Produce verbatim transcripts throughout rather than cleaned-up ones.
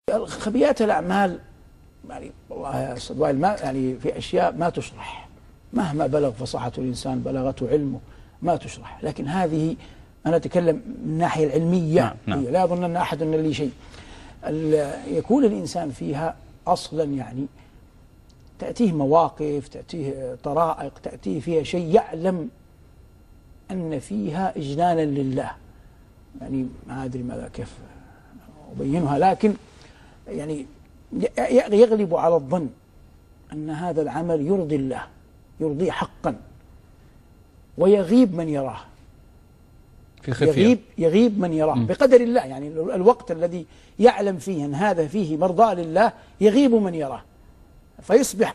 خبيئات الأعمال يعني والله يا أستاذ وائل ما يعني في أشياء ما تشرح مهما بلغ فصاحة الإنسان بلغته علمه ما تشرح، لكن هذه أنا أتكلم من الناحية العلمية. نعم نعم. لا أظن أن أحد أن لي شيء يكون الإنسان فيها أصلا، يعني تأتيه مواقف، تأتيه طرائق، تأتيه فيها شيء يعلم أن فيها إجلالا لله. يعني ما أدري ماذا كيف أبينها، لكن يعني يغلب على الظن أن هذا العمل يرضي الله، يرضيه حقا، ويغيب من يراه في خفية. يغيب يغيب من يراه م. بقدر الله. يعني الوقت الذي يعلم فيه أن هذا فيه مرضاة لله يغيب من يراه، فيصبح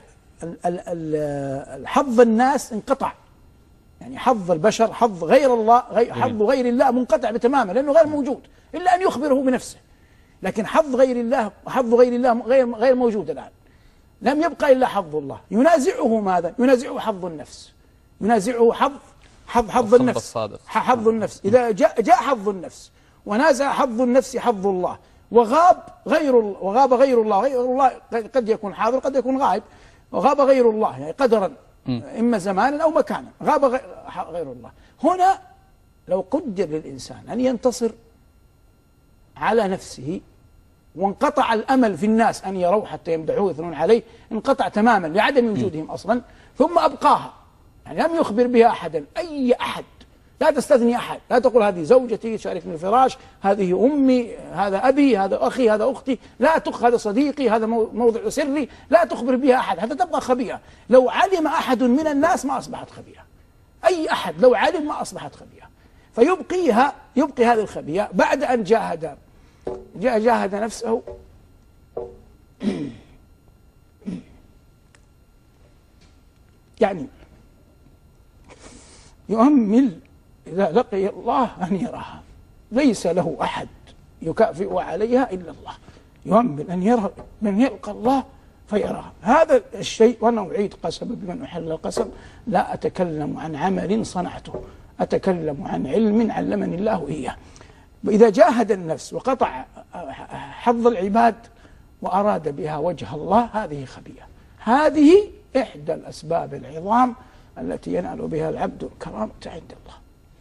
الحظ الناس انقطع. يعني حظ البشر، حظ غير الله، حظ غير الله منقطع بتماما لأنه غير موجود إلا أن يخبره بنفسه. لكن حظ غير الله وحظ غير الله غير غير موجود الآن. لم يبقى إلا حظ الله. ينازعه ماذا؟ ينازعه حظ النفس، ينازعه حظ حظ حظ النفس حظ النفس. إذا جاء جاء حظ النفس ونازع حظ النفس حظ الله، وغاب غير الله، وغاب غير الله. غير الله قد يكون حاضر قد يكون غائب، وغاب غير الله يعني قدرا إما زمانا أو مكانا، غاب غير الله. هنا لو قدر للإنسان أن ينتصر على نفسه وانقطع الأمل في الناس أن يروا حتى يمدحوه ويثنون عليه، انقطع تماما لعدم وجودهم أصلا، ثم أبقاها، يعني لم يخبر بها أحدا، أي أحد، لا تستثني أحد، لا تقول هذه زوجتي شاركني الفراش، هذه أمي، هذا أبي، هذا أخي، هذا أختي، لا تخ هذا صديقي، هذا موضع سري، لا تخبر بها أحد، هذا تبقى خبيئة. لو علم أحد من الناس ما أصبحت خبيئة، أي أحد لو علم ما أصبحت خبيئة. فيبقيها يبقي هذه الخبيئة بعد أن جاهد جاهد نفسه يعني يؤمل إذا لقي الله أن يراها، ليس له أحد يكافئ عليها إلا الله. يؤمل أن يرى من يلقى الله فيراها. هذا الشيء، وأنا أعيد قسما بمن أحل القسم، لا أتكلم عن عمل صنعته، أتكلم عن علم علمني الله إياه. وإذا جاهد النفس وقطع حظ العباد وأراد بها وجه الله، هذه خبيئة. هذه إحدى الأسباب العظام التي ينال بها العبد الكرامة عند الله.